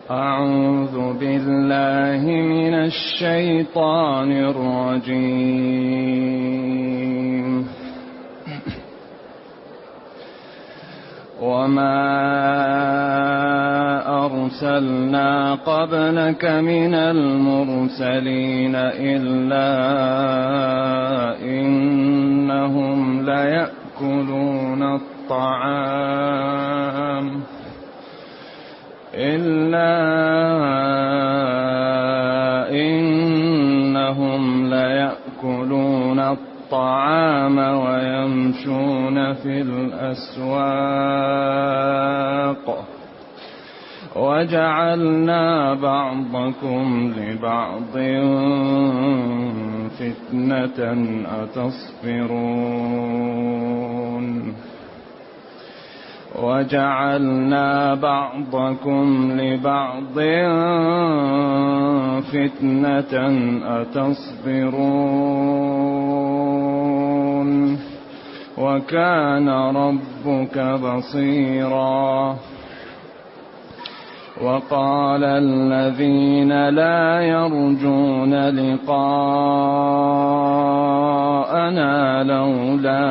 أعوذ بالله من الشيطان الرجيم. وما أرسلنا قبلك من المرسلين إلا إنهم ليأكلون الطعام ويمشون في الأسواق وجعلنا بعضكم لبعض فتنة أتصبرون وجعلنا بعضكم لبعض فتنة أتصبرون وكان ربك بصيرا. وقال الذين لا يرجون لقاءنا لولا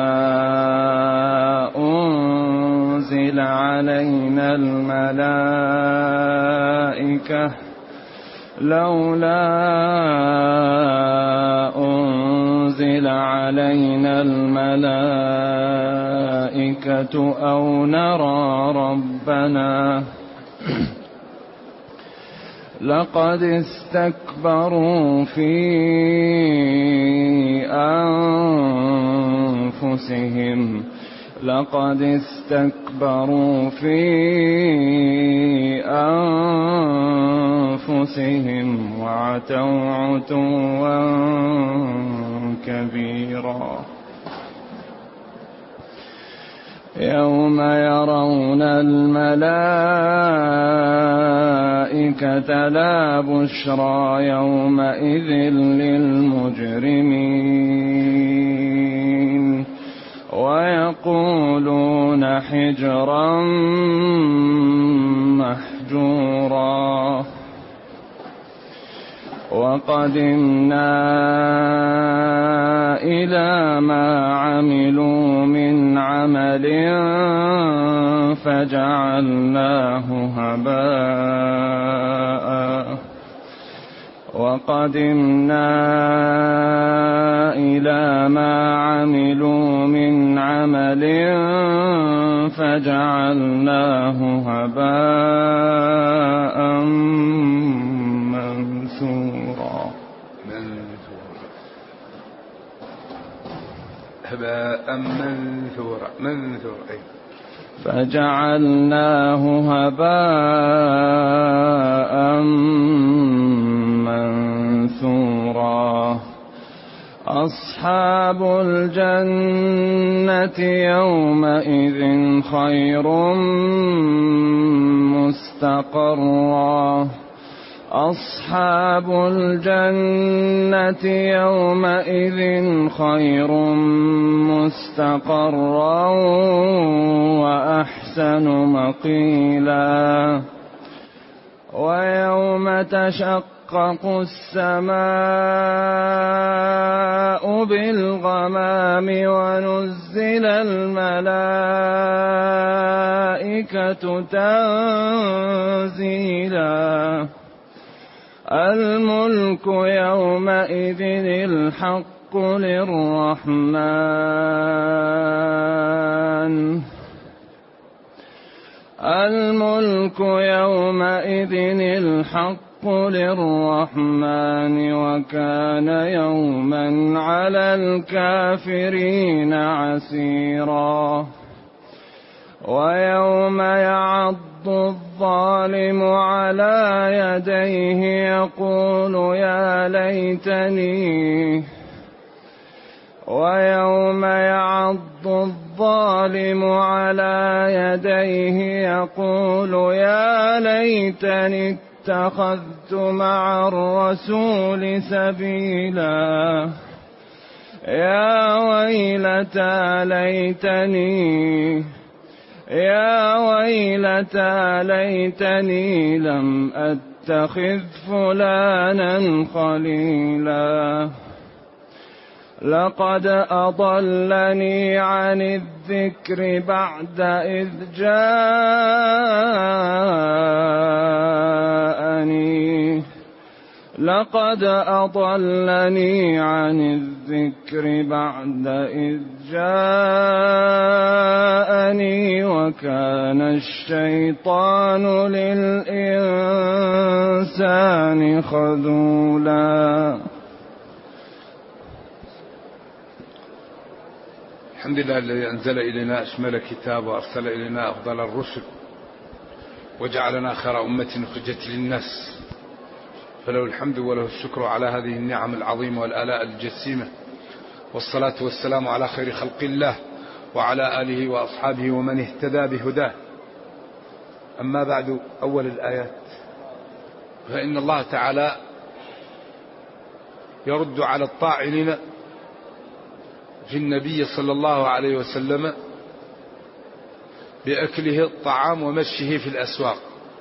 أنزل علينا الملائكة أو نرى ربنا لقد استكبروا في أنفسهم وعتوا عتوا كبيرا. يوم يرون الملائكة لا بشرى يومئذ للمجرمين ويقولون حجرا محجورا. وقدمنا إلى ما عملوا من عمل فجعلناه هباء منثورا. فجعلناه هباء منثورا. أصحاب الجنة يومئذ خير مستقرا. أصحاب الجنة يومئذ خير مستقرا وأحسن مقيلا. ويوم تشقق السماء بالغمام ونزل الملائكة تنزيلا. الملك يومئذ الحق للرحمن. الملك يومئذ الحق للرحمن وكان يوما على الكافرين عسيرا. ويوم يعض الظالم على يديه يقول يا ليتني ويوم يعض الظالم على يديه يقول يا ليتني اتخذت مع الرسول سبيلا. يا ويلتى يا ويلتى ليتني لم أتخذ فلانا خليلا لقد أضلني عن الذكر بعد إذ جاءني لقد أضلني عن الذكر بعد إذ جاءني وكان الشيطان للإنسان خذولا. الحمد لله الذي أنزل إلينا أشمل كتاب وأرسل إلينا أفضل الرسل وجعلنا خير أمة أخرجت للناس، فله الحمد وله الشكر على هذه النعم العظيمة والآلاء الجسيمة، والصلاة والسلام على خير خلق الله وعلى آله وأصحابه ومن اهتدى بهداه. أما بعد، أول الآيات، فإن الله تعالى يرد على الطاعنين في النبي صلى الله عليه وسلم بأكله الطعام ومشه في الأسواق: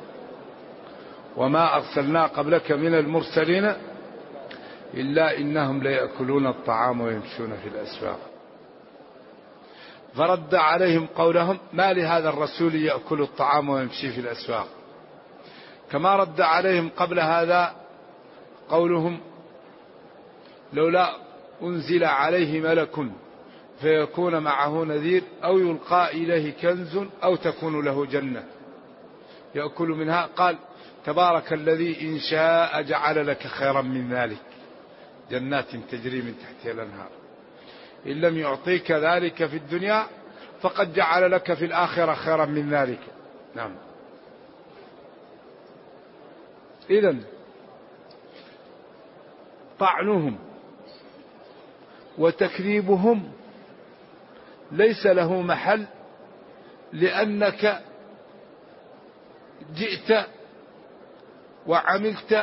وما أرسلنا قبلك من المرسلين إلا إنهم ليأكلون الطعام ويمشون في الأسواق. فرد عليهم قولهم: ما لهذا الرسول يأكل الطعام ويمشي في الأسواق. كما رد عليهم قبل هذا قولهم: لولا أنزل عليه ملك فيكون معه نذير أو يلقى إليه كنز أو تكون له جنة يأكل منها. قال: تبارك الذي إن شاء جعل لك خيرا من ذلك جنات تجري من تحتها الأنهار. إن لم يعطيك ذلك في الدنيا فقد جعل لك في الآخرة خيرا من ذلك. نعم. إذن طعنهم وتكذيبهم ليس له محل، لأنك جئت وعملت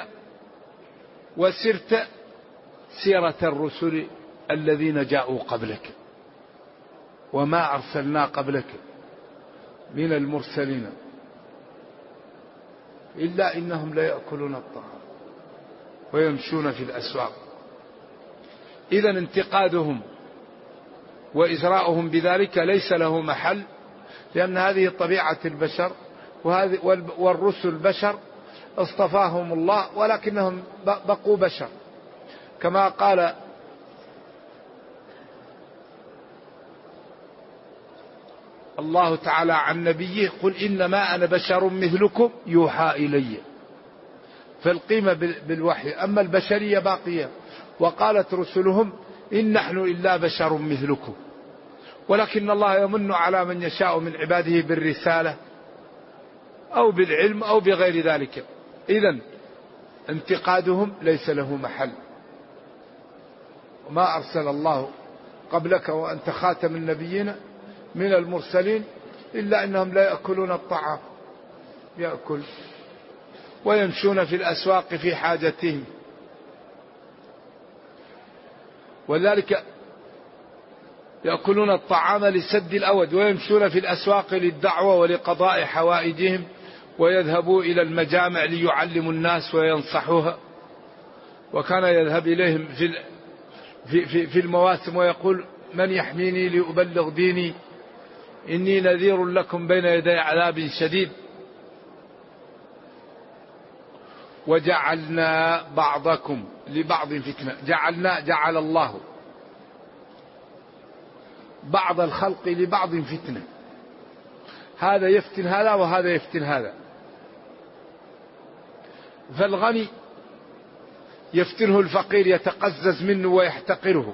وسرت سيرة الرسل الذين جاءوا قبلك. وما أرسلنا قبلك من المرسلين إلا إنهم ليأكلون الطعام ويمشون في الأسواق. إذن انتقادهم وإزراؤهم بذلك ليس له محل، لأن هذه طبيعة البشر، والرسل بشر اصطفاهم الله، ولكنهم بقوا بشر. كما قال الله تعالى عن نبيه: قل إنما أنا بشر مثلكم يوحى إلي. فالقيمة بالوحي، أما البشرية باقية. وقالت رسلهم: إن نحن إلا بشر مثلكم، ولكن الله يمن على من يشاء من عباده بالرسالة أو بالعلم أو بغير ذلك. إذن انتقادهم ليس له محل. وما أرسل الله قبلك وأنت خاتم النبيين من المرسلين إلا أنهم لا يأكلون الطعام، يأكل ويمشون في الأسواق في حاجتهم. ولذلك يأكلون الطعام لسد الأود، ويمشون في الأسواق للدعوة ولقضاء حوائجهم، ويذهبوا إلى المجامع ليعلموا الناس وينصحوها. وكان يذهب إليهم في المواسم ويقول: من يحميني لأبلغ ديني إني نذير لكم بين يدي عذاب شديد. وجعلنا بعضكم لبعض فتنة. جعل الله بعض الخلق لبعض فتنة، هذا يفتن هذا وهذا يفتن هذا. فالغني يفتنه الفقير يتقزز منه ويحتقره،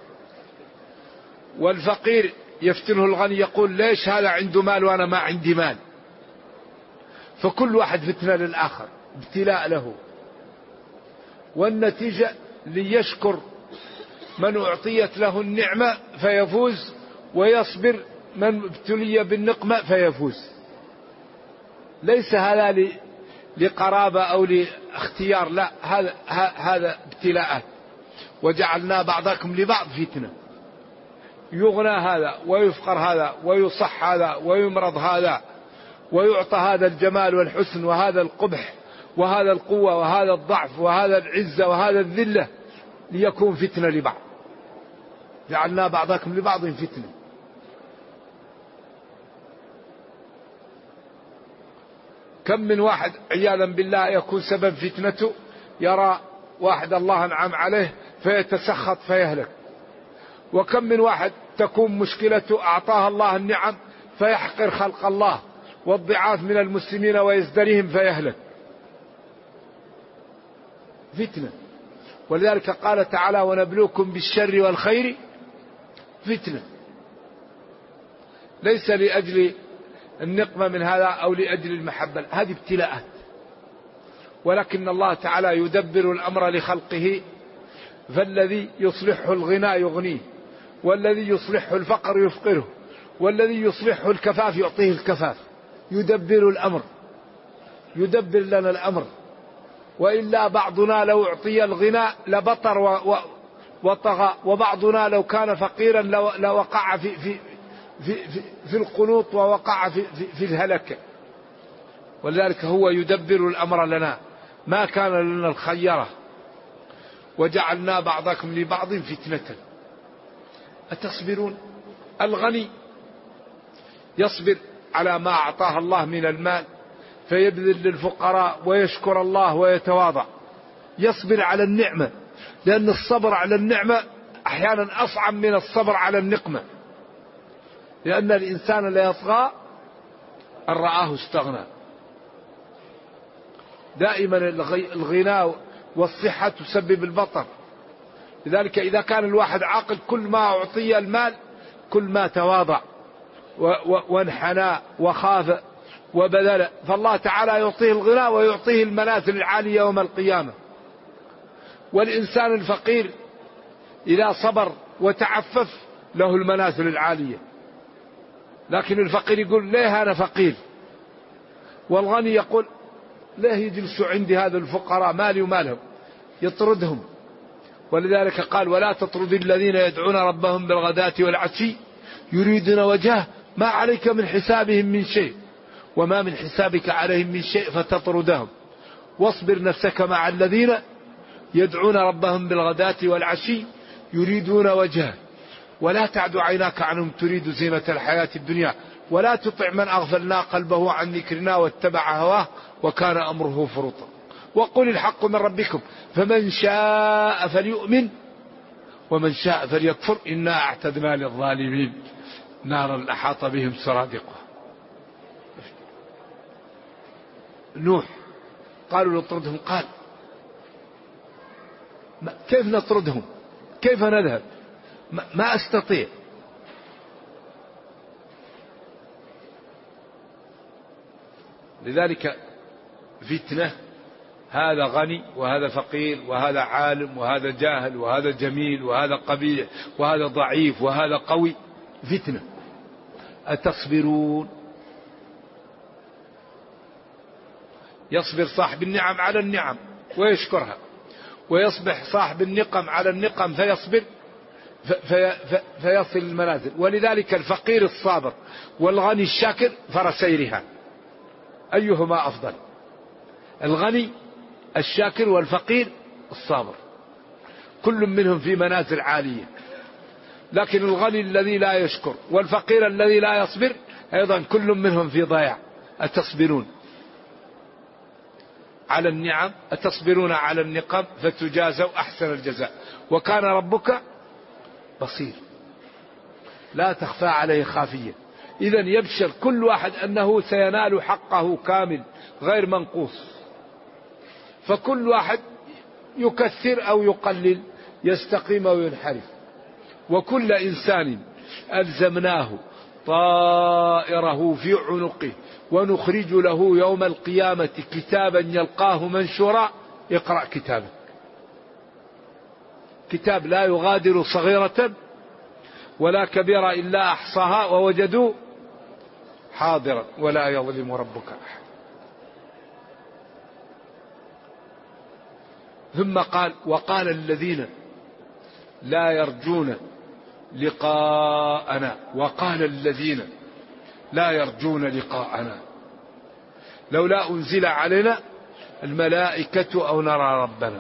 والفقير يفتنه الغني يقول: ليش هذا عنده مال وأنا ما عندي مال. فكل واحد فتنة للآخر، ابتلاء له. والنتيجة ليشكر من أعطيت له النعمة فيفوز، ويصبر من ابتلي بالنقمة فيفوز. ليس هذا لقرابة أو لاختيار، لا، هذا ابتلاءات. وجعلنا بعضكم لبعض فتنة. يغنى هذا ويفقر هذا ويصح هذا ويمرض هذا ويعطى هذا الجمال والحسن وهذا القبح وهذا القوة وهذا الضعف وهذا العزة وهذا الذلة ليكون فتنة لبعض. جعلنا بعضكم لبعض فتنة. كم من واحد عياذا بالله يكون سبب فتنته، يرى واحد الله أنعم عليه فيتسخط فيهلك. وكم من واحد تكون مشكلته أعطاها الله النعم فيحقر خلق الله والضعاف من المسلمين ويزدريهم فيهلك. فتنة. ولذلك قال تعالى ونبلوكم بالشر والخير فتنة، ليس لأجل النقمة من هذا أو لأجل المحبة، هذه ابتلاءات. ولكن الله تعالى يدبر الأمر لخلقه، فالذي يصلحه الغنى يغنيه، والذي يصلحه الفقر يفقره، والذي يصلحه الكفاف يعطيه الكفاف. يدبر الأمر، يدبر لنا الأمر. وإلا بعضنا لو أعطي الغنى لبطر وطغى، وبعضنا لو كان فقيرا لوقع في القنوط ووقع في الهلكة. ولذلك هو يدبر الأمر لنا، ما كان لنا الخيرة. وجعلنا بعضكم لبعض فتنة أتصبرون. الغني يصبر على ما أعطاه الله من المال فيبذل للفقراء ويشكر الله ويتواضع، يصبر على النعمة، لأن الصبر على النعمة أحيانا أصعب من الصبر على النقمة، لأن الإنسان لا يطغى أن رآه استغنى. دائما الغنى والصحة تسبب البطر. لذلك إذا كان الواحد عاقل كل ما أعطي المال كل ما تواضع وانحنى وخاف وبذل، فالله تعالى يعطيه الغنى ويعطيه المنازل العالية يوم القيامة. والإنسان الفقير إذا صبر وتعفف له المنازل العالية، لكن الفقير يقول ليه أنا فقير، والغني يقول ليه يجلسوا عندي هذا الفقراء مالي ومالهم، يطردهم. ولذلك قال ولا تطرد الذين يدعون ربهم بالغداة والعشي يريدون وجهه ما عليك من حسابهم من شيء وما من حسابك عليهم من شيء فتطردهم واصبر نفسك مع الذين يدعون ربهم بالغداة والعشي يريدون وجهه ولا تعد عيناك عنهم تريد زينة الحياة الدنيا ولا تطع من أغفلنا قلبه عن ذكرنا واتبع هواه وكان أمره فرطا وقل الحق من ربكم فمن شاء فليؤمن ومن شاء فليكفر إنا أعتدنا للظالمين نارا أحاط بهم سرادقها. نوح قالوا نطردهم، قال كيف نطردهم، كيف نذهب، ما أستطيع. لذلك فتنة، هذا غني وهذا فقير وهذا عالم وهذا جاهل وهذا جميل وهذا قبيح وهذا ضعيف وهذا قوي، فتنة. أتصبرون. يصبر صاحب النعم على النعم ويشكرها، ويصبح صاحب النقم على النقم فيصبر فيصل المنازل. ولذلك الفقير الصابر والغني الشاكر فرسيرها، أيهما أفضل؟ الغني الشاكر والفقير الصابر، كل منهم في منازل عالية. لكن الغني الذي لا يشكر والفقير الذي لا يصبر أيضا كل منهم في ضياع. أتصبرون على النعم، أتصبرون على النقم فتجازوا أحسن الجزاء وكان ربك بصير لا تخفى عليه خافية. إذا يبشر كل واحد أنه سينال حقه كامل غير منقوص، فكل واحد يكثر أو يقلل، يستقيم أو ينحرف. وكل إنسان ألزمناه طائره في عنقه ونخرج له يوم القيامة كتابا يلقاه منشورا اقرأ كتابك. كتاب لا يغادر صغيرة ولا كبيرة إلا أحصاها ووجدوا حاضرا ولا يظلم ربك أحد. ثم قال وقال الذين لا يرجون لقاءنا. وقال الذين لا يرجون لقاءنا لولا أنزل علينا الملائكة أو نرى ربنا.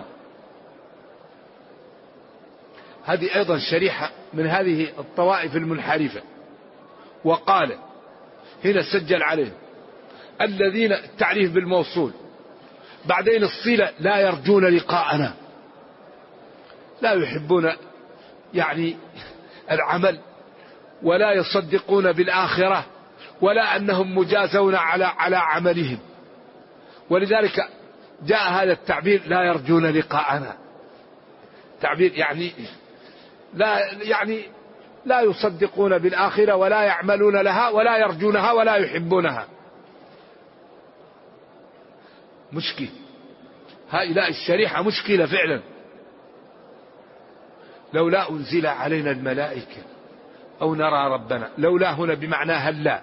هذه أيضا شريحة من هذه الطوائف المنحرفة. وقال هنا سجل عليه الذين التعريف بالموصول، بعدين الصلة لا يرجون لقاءنا، لا يحبون يعني العمل ولا يصدقون بالآخرة ولا أنهم مجازون على عملهم، ولذلك جاء هذا التعبير لا يرجون لقاءنا، تعبير يعني لا يصدقون بالآخرة ولا يعملون لها ولا يرجونها ولا يحبونها. مشكلة هؤلاء الشريحة، مشكلة فعلا. لولا أنزل علينا الملائكة أو نرى ربنا، لولا هنا بمعنى هلا.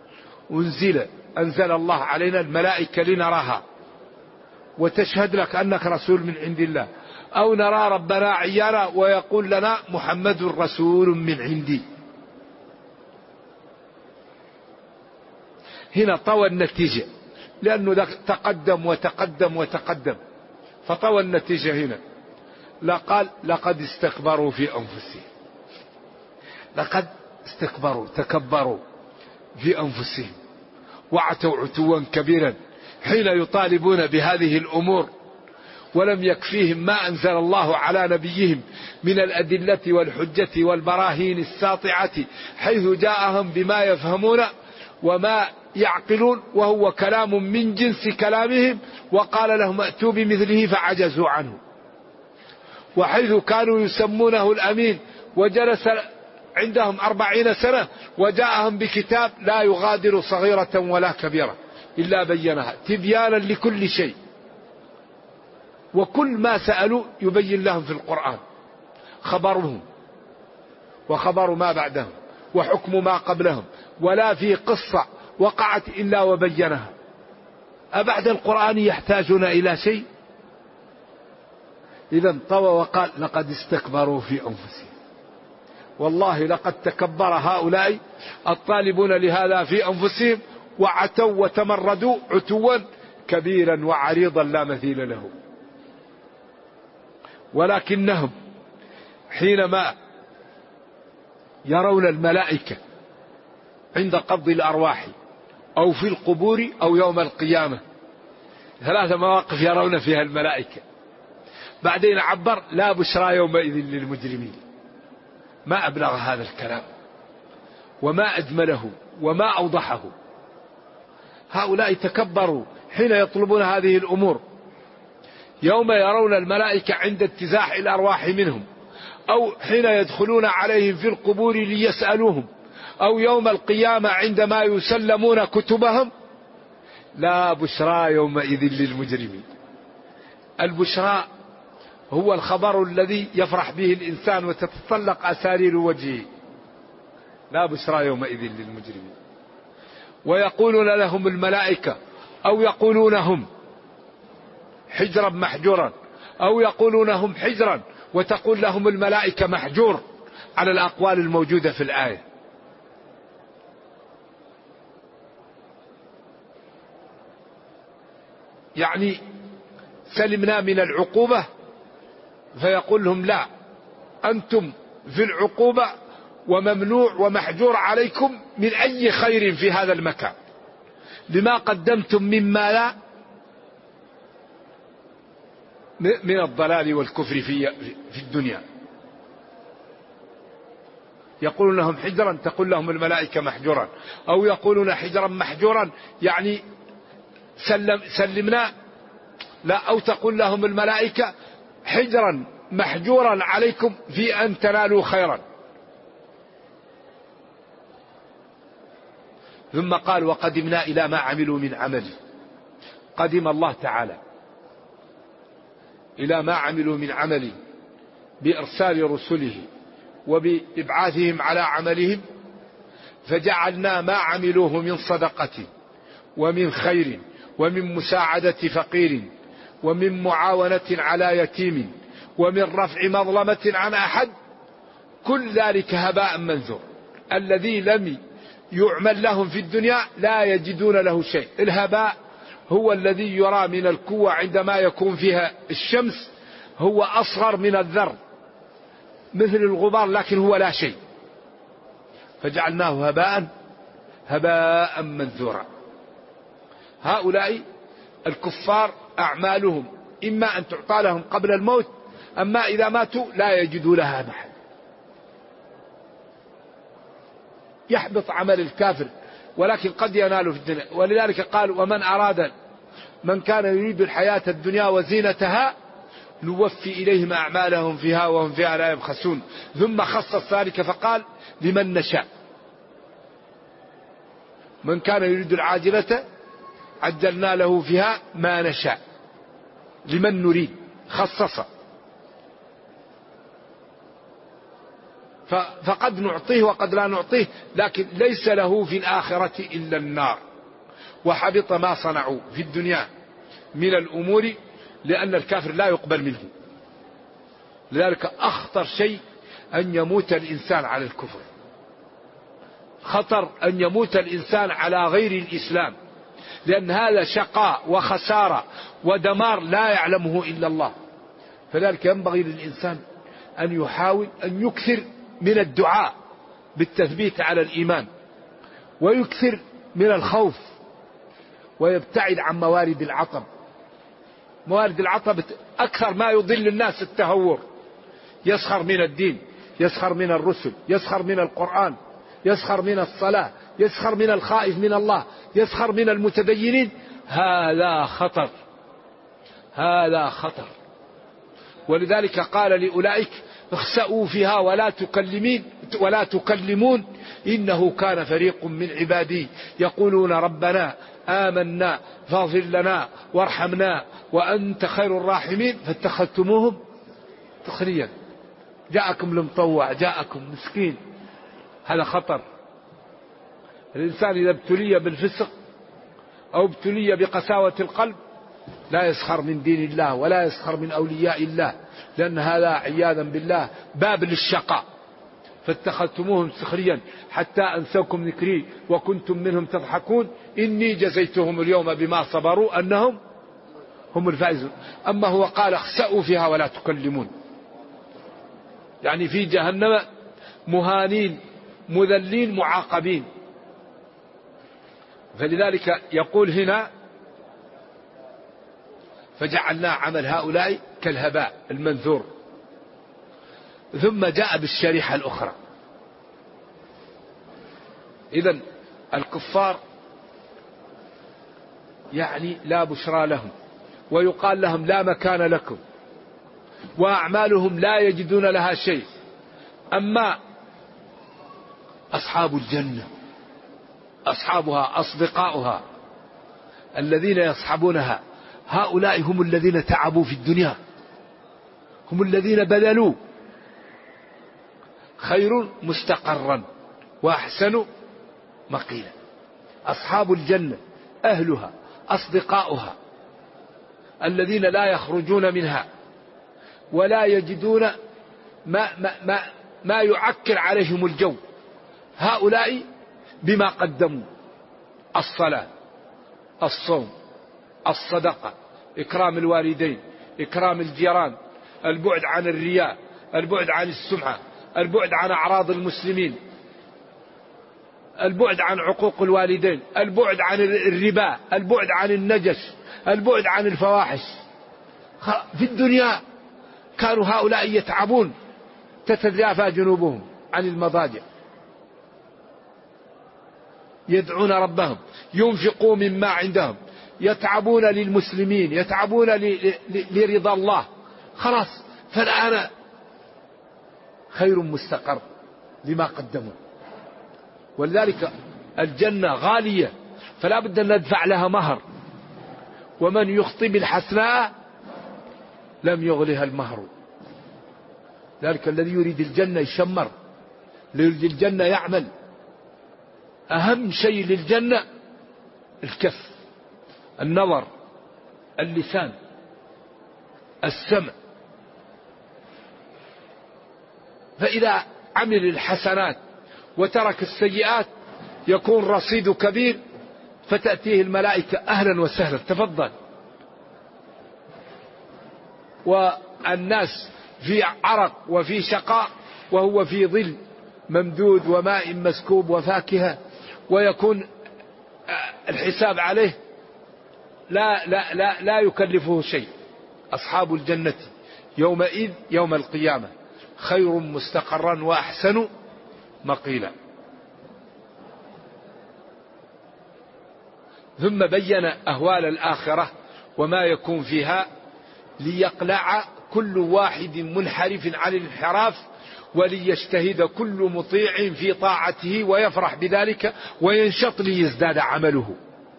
أنزل الله علينا الملائكة لنراها وتشهد لك أنك رسول من عند الله، أو نرى ربنا عيانا ويقول لنا محمد رسول من عندي. هنا طوى النتيجة، لأنه تقدم وتقدم وتقدم، فطوى النتيجة هنا. لقال لقد استكبروا في أنفسهم، لقد استكبروا تكبروا في أنفسهم وعتوا عتوا كبيرا حين يطالبون بهذه الأمور، ولم يكفيهم ما أنزل الله على نبيهم من الأدلة والحجة والبراهين الساطعة، حيث جاءهم بما يفهمون وما يعقلون، وهو كلام من جنس كلامهم، وقال لهم ائتوا بمثله فعجزوا عنه. وحيث كانوا يسمونه الأمين وجلس عندهم 40 سنة وجاءهم بكتاب لا يغادر صغيرة ولا كبيرة إلا بينها تبيانا لكل شيء، وكل ما سألوا يبين لهم في القرآن خبرهم وخبر ما بعدهم وحكم ما قبلهم، ولا في قصة وقعت إلا وبينها. أبعد القرآن يحتاجون إلى شيء؟ إذا طوى وقال لقد استكبروا في أنفسهم. والله لقد تكبر هؤلاء الطالبون لهذا في أنفسهم، وعتوا وتمردوا عتوا كبيرا وعريضا لا مثيل له. ولكنهم حينما يرون الملائكة عند قبض الأرواح أو في القبور أو يوم القيامة، 3 مواقف يرون فيها الملائكة. بعدين عبر لا بشرى يومئذ للمجرمين. ما أبلغ هذا الكلام وما أجمله وما أوضحه. هؤلاء تكبروا حين يطلبون هذه الأمور. يوم يرون الملائكة عند انتزاع الأرواح منهم، أو حين يدخلون عليهم في القبور ليسألوهم، أو يوم القيامة عندما يسلمون كتبهم، لا بشرى يومئذ للمجرمين. البشرى هو الخبر الذي يفرح به الإنسان وتتطلق أسارير وجهه. لا بشرى يومئذ للمجرمين. ويقولون لهم الملائكة، أو يقولون هم حجرا محجورا، أو يقولون هم حجرا وتقول لهم الملائكة محجور، على الأقوال الموجودة في الآية. يعني سلمنا من العقوبة، فيقول لهم لا، أنتم في العقوبة وممنوع ومحجور عليكم من أي خير في هذا المكان لما قدمتم مما لا من الضلال والكفر في الدنيا. يقولون لهم حجرا، تقول لهم الملائكة محجورا، أو يقولون حجرا محجورا يعني سلمنا، لا، أو تقول لهم الملائكة حجرا محجورا عليكم في أن تنالوا خيرا. ثم قال وقدمنا إلى ما عملوا من عمل. قدم الله تعالى إلى ما عملوا من عمل بإرسال رسله وبإبعاثهم على عملهم، فجعلنا ما عملوه من صدقة ومن خير ومن مساعدة فقير ومن معاونة على يتيم ومن رفع مظلمة عن أحد كل ذلك هباء منثور. الذي لم يعمل لهم في الدنيا لا يجدون له شيء. الهباء هو الذي يرى من الكوة عندما يكون فيها الشمس، هو أصغر من الذر مثل الغبار، لكن هو لا شيء. فجعلناه هباء منثورا. هؤلاء الكفار أعمالهم إما أن تعطى لهم قبل الموت، أما إذا ماتوا لا يجدوا لها محل. يحبط عمل الكافر ولكن قد ينال في الدنيا. ولذلك قال: ومن أراد من كان يريد الحياة الدنيا وزينتها نوفي إليهم أعمالهم فيها وهم فيها لا يبخسون. ثم خصص ذلك فقال: لمن نشاء. من كان يريد العاجلة عجلنا له فيها ما نشاء لمن نريد، خصص. فقد نعطيه وقد لا نعطيه، لكن ليس له في الآخرة إلا النار. وحبط ما صنعوا في الدنيا من الأمور، لأن الكافر لا يقبل منه. لذلك أخطر شيء أن يموت الإنسان على الكفر. خطر أن يموت الإنسان على غير الإسلام، لأن هذا شقاء وخسارة ودمار لا يعلمه إلا الله. فذلك ينبغي للإنسان أن يحاول أن يكثر من الدعاء بالتثبيت على الإيمان، ويكثر من الخوف، ويبتعد عن موارد العطب. موارد العطب أكثر ما يضل الناس التهور. يسخر من الدين، يسخر من الرسل، يسخر من القرآن، يسخر من الصلاة، يسخر من الخائف من الله، يسخر من المتدينين. هذا خطر، هذا خطر. ولذلك قال لأولئك: اخسأوا فيها ولا تكلمون إنه كان فريق من عبادي يقولون ربنا آمنا فاغفر لنا وارحمنا وأنت خير الراحمين فاتخذتموهم سخريا. جاءكم المطوع، جاءكم مسكين. هذا خطر. الإنسان إذا ابتلي بالفسق أو ابتلي بقساوة القلب لا يسخر من دين الله ولا يسخر من أولياء الله، لأن هذا عياذا بالله باب للشقاء. فاتخذتموهم سخريا حتى أنسوكم ذكري وكنتم منهم تضحكون إني جزيتهم اليوم بما صبروا أنهم هم الفائزون. أما هو قال: اخسأوا فيها ولا تكلمون، يعني في جهنم مهانين مذلين معاقبين. فلذلك يقول هنا: فجعلنا عمل هؤلاء كالهباء المنثور. ثم جاء بالشريحة الأخرى. إذن الكفار يعني لا بشرى لهم، ويقال لهم لا مكان لكم، وأعمالهم لا يجدون لها شيء. أما أصحاب الجنة أصحابها أصدقاؤها الذين يصحبونها، هؤلاء هم الذين تعبوا في الدنيا، هم الذين بذلوا. خير مستقرا وأحسن مقيلا. أصحاب الجنة أهلها أصدقاؤها الذين لا يخرجون منها ولا يجدون ما يعكر عليهم الجو. هؤلاء بما قدموا: الصلاة، الصوم، الصدقة، إكرام الوالدين، إكرام الجيران، البعد عن الرياء، البعد عن السمعة، البعد عن أعراض المسلمين، البعد عن عقوق الوالدين، البعد عن الربا، البعد عن النجش، البعد عن الفواحش. في الدنيا كانوا هؤلاء يتعبون، تتجافى جنوبهم عن المضاجع، يدعون ربهم، ينفقوا مما عندهم، يتعبون للمسلمين، يتعبون لرضا الله. خلاص، فالآن خير مستقر لما قدموا. ولذلك الجنة غالية فلا بد أن ندفع لها مهر. ومن يخطي بالحسناء لم يغلها المهر. ذلك الذي يريد الجنة يشمر، يريد الجنة يعمل. أهم شيء للجنة الكف، النظر، اللسان، السمع. فإذا عمل الحسنات وترك السيئات يكون رصيده كبير، فتأتيه الملائكة أهلا وسهلا تفضل. والناس في عرق وفي شقاء وهو في ظل ممدود وماء مسكوب وفاكهة، ويكون الحساب عليه لا يكلفه شيء. أصحاب الجنة يومئذ يوم القيامة خير مستقرا وأحسن مقيلا. ثم بين أهوال الآخرة وما يكون فيها ليقلع كل واحد منحرف عن الانحراف، وليجتهد كل مطيع في طاعته ويفرح بذلك وينشط ليزداد عمله.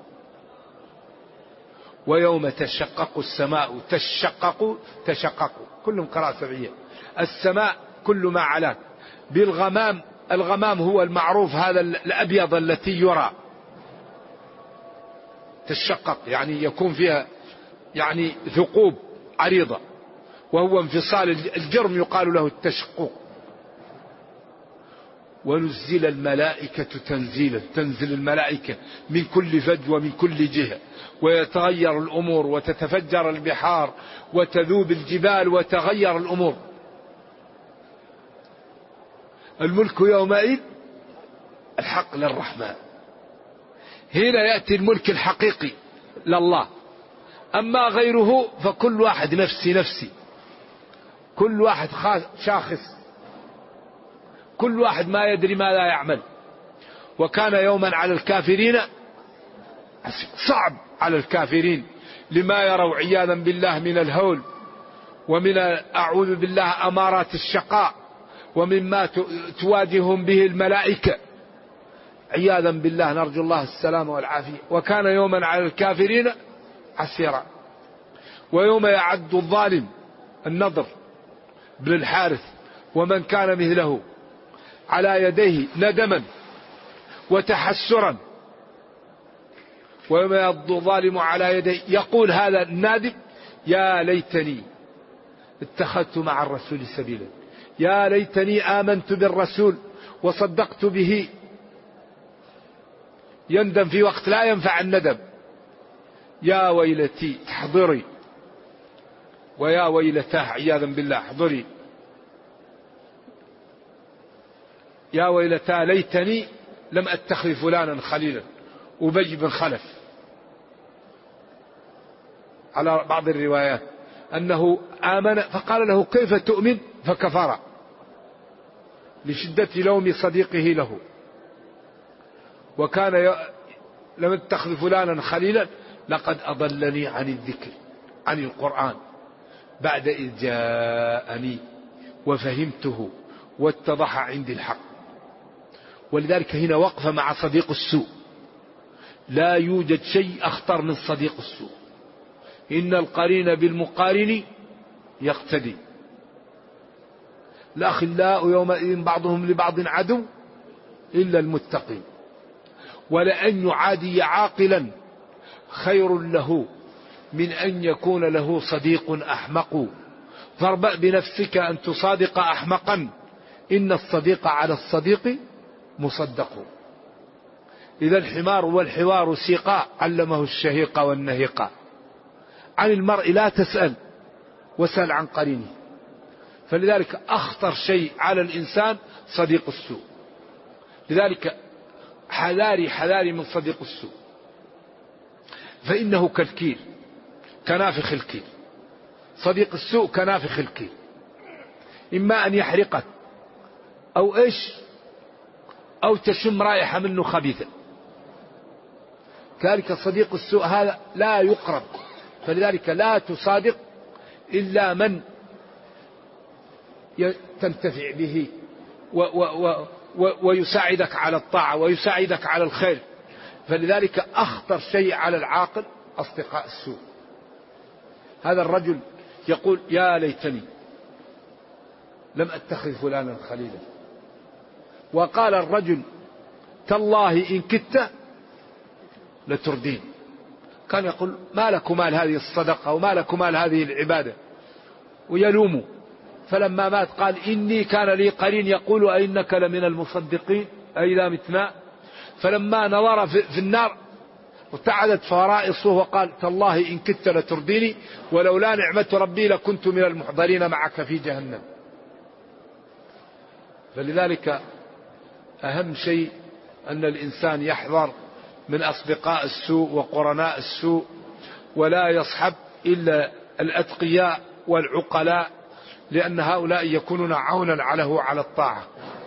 ويوم تشقق السماء تشقق كلهم قراءة سبعية. السماء كل ما علاك بالغمام. الغمام هو المعروف هذا الأبيض التي يرى. تشقق يعني يكون فيها يعني ثقوب عريضة، وهو انفصال الجرم يقال له التشقق. ونزل الملائكة تنزيلا. تنزل الملائكة من كل فج ومن كل جهة، ويتغير الأمور وتتفجر البحار وتذوب الجبال وتغير الأمور. الملك يومئذ الحق للرحمن. هنا يأتي الملك الحقيقي لله. أما غيره فكل واحد نفسي، كل واحد شاخص، كل واحد ما يدري ماذا يعمل. وكان يوما على الكافرين صعب على الكافرين لما يروا عياذا بالله من الهول ومن أعوذ بالله أمارات الشقاء ومما تواجههم به الملائكة عياذا بالله، نرجو الله السلامة والعافية. وكان يوما على الكافرين عسيرا. ويوم يعد الظالم النضر بن الحارث ومن كان مثله على يديه ندما وتحسرا. ويوم يعض الظالم على يديه يقول هذا النادم يا ليتني اتخذت مع الرسول سبيلا، يا ليتني آمنت بالرسول وصدقت به. يندم في وقت لا ينفع الندم. يا ويلتي احضري، ويا ويلتاه عياذا بالله احضري. يا ويلتاه ليتني لم أتخذ فلانا خليلا. أبي بن خلف على بعض الروايات أنه آمن فقال له كيف تؤمن فكفر لشدة لوم صديقه له. وكان لم أتخذ فلانا خليلا لقد أضلني عن الذكر عن القرآن بعد إذ جاءني وفهمته واتضح عندي الحق. ولذلك هنا وقفة مع صديق السوء. لا يوجد شيء أخطر من صديق السوء. إن القرين بالمقارن يقتدي. الأخلاء يومئذ بعضهم لبعض عدو إلا المتقين. ولأن يعادي عاقلا خير له من أن يكون له صديق أحمق. فاربأ بنفسك أن تصادق أحمقا إن الصديق على الصديق مصدق. إذا الحمار والحوار سيقا علمه الشهيق والنهيق. عن المرء لا تسأل وسأل عن قرينه. فلذلك أخطر شيء على الإنسان صديق السوء. لذلك حذاري من صديق السوء، فإنه كالكيل كنافخ الكيل. صديق السوء كنافخ الكيل، إما أن يحرقك أو تشم رائحة منه خبيثة. كذلك صديق السوء هذا لا يقرب. فلذلك لا تصادق إلا من تنتفع به ويساعدك على الطاعة ويساعدك على الخير. فلذلك أخطر شيء على العاقل أصدقاء السوء. هذا الرجل يقول يا ليتني لم أتخذ فلانا خليلا. وقال الرجل تالله إن كدت لتردين. كان يقول ما لك مال هذه الصدقة وما لك مال هذه العبادة ويلومه. فلما مات قال إني كان لي قرين يقول أئنك لمن المصدقين أئذا متنا. فلما نظر في النار ارتعدت فرائصه وقال تالله إن كدت لترديني ولولا نعمة ربي لكنت من المحضرين معك في جهنم. فلذلك أهم شيء أن الإنسان يحذر من أصدقاء السوء وقرناء السوء، ولا يصحب إلا الأتقياء والعقلاء، لأن هؤلاء يكونون عونا له على الطاعة.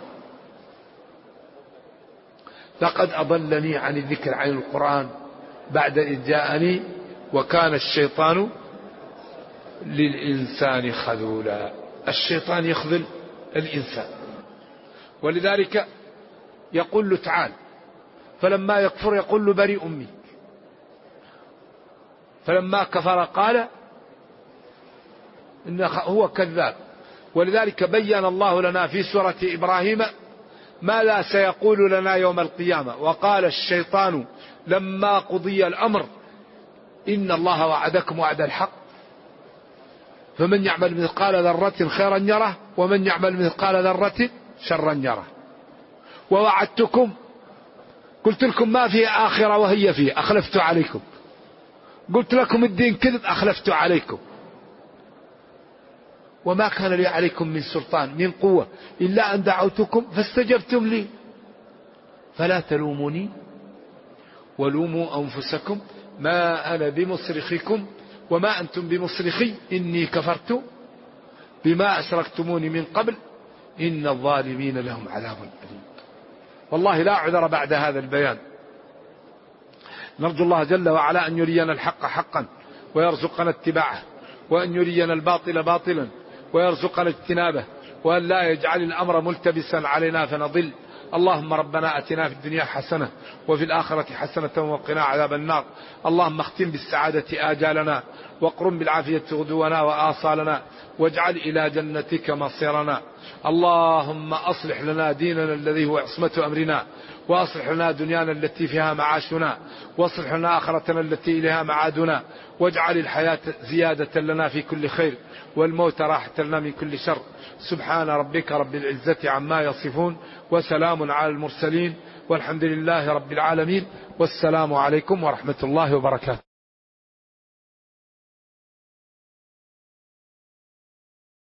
لقد أضلني عن الذكر عن القرآن بعد إذ جاءني وكان الشيطان للإنسان خذولا. الشيطان يخذل الإنسان، ولذلك يقول له تعال، فلما يكفر يقول له بريء منك، فلما كفر قال إنه هو كذاب. ولذلك بين الله لنا في سورة إبراهيم ماذا سيقول لنا يوم القيامة. وقال الشيطان لما قضي الأمر إن الله وعدكم وعد الحق فمن يعمل مثقال ذرة خيرا يره ومن يعمل مثقال ذرة شرا يره. ووعدتكم قلت لكم ما في آخرة وهي فيه أخلفت عليكم، قلت لكم الدين كذب أخلفت عليكم، وما كان لي عليكم من سلطان من قوة إلا أن دعوتكم فاستجبتم لي فلا تلوموني ولوموا أنفسكم ما أنا بمصرخكم وما أنتم بمصرخي إني كفرت بما أشركتموني من قبل إن الظالمين لهم عذاب أليم. والله لا عذر بعد هذا البيان. نرجو الله جل وعلا أن يرينا الحق حقا ويرزقنا اتباعه، وأن يرينا الباطل باطلا ويرزقنا اجتنابه، وأن لا يجعل الأمر ملتبسا علينا فنضل. اللهم ربنا أتنا في الدنيا حسنة وفي الآخرة حسنة وقنا عذاب النار. اللهم اختم بالسعادة آجالنا واقرم بالعافية غدونا وآصالنا واجعل إلى جنتك مصيرنا. اللهم أصلح لنا ديننا الذي هو عصمة أمرنا، وأصلح لنا دنيانا التي فيها معاشنا، واصلح لنا آخرتنا التي إليها معادنا، واجعل الحياة زيادة لنا في كل خير والموت راحة لنا من كل شر. سبحان ربك رب العزة عما يصفون وسلام على المرسلين والحمد لله رب العالمين، والسلام عليكم ورحمة الله وبركاته.